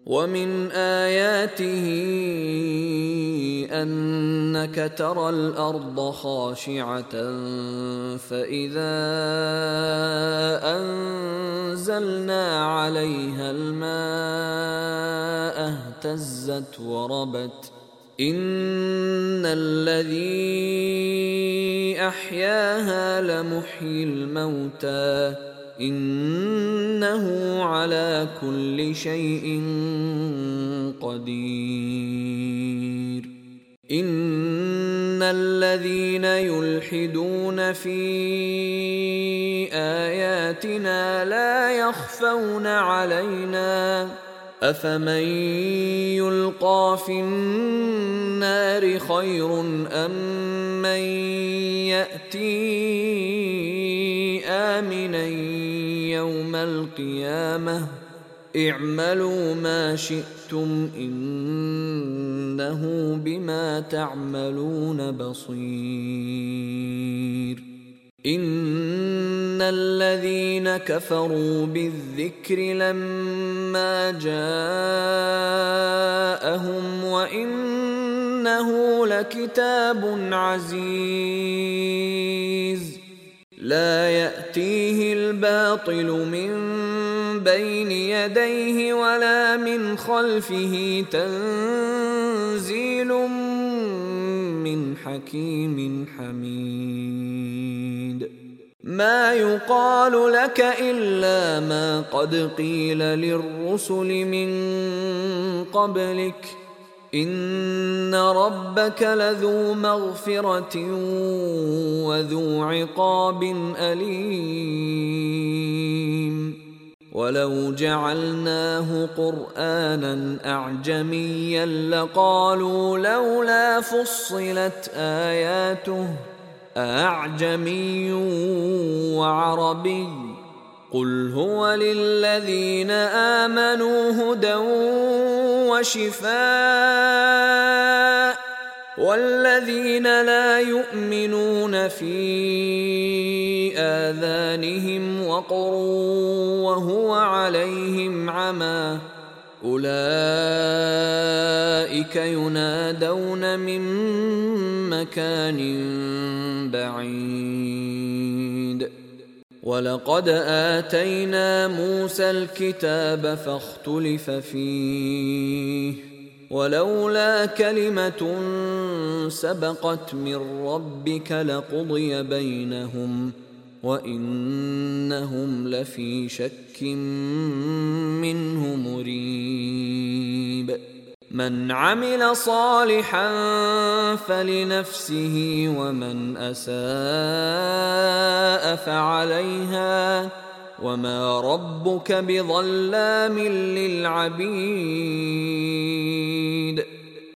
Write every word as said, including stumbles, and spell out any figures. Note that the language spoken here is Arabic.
ومن آياته أنك ترى الأرض خاشعة فإذا أنزلنا عليها الماء اهتزت وربت إن الذي أحياها لمحيي الموتى إنه على كل شيء قدير إن الذين يلحدون في آياتنا لا يخفون علينا أفمن يلقى في النار خير أم من يأتي آمنا يوم القيامة اعملوا ما شئتم إنه بما تعملون بصير إن الذين كفروا بالذكر لما جاءهم وإنه لكتاب عزيز لا يأتيه الباطل من بين يديه ولا من خلفه تنزيل من حكيم حميد ما يقال لك إلا ما قد قيل للرسل من قبلك إن ربك لذو مغفرة وذو عقاب أليم ولو جعلناه قرآنا أعجميا لقالوا لولا فصلت آياته أعجمي وعربي قل هو للذين آمنوا هدى وشفاء والذين لا يؤمنون في آذانهم وقر وهو عليهم عمى أولئك ينادون من مكان بعيد ولقد آتينا موسى الكتاب فاختلف فيه ولولا كلمة سبقت من ربك لقضي بينهم وإنهم لفي شك منه مريب من عمل صالحا فلنفسه ومن أساء فعليها وما ربك بظلام للعبيد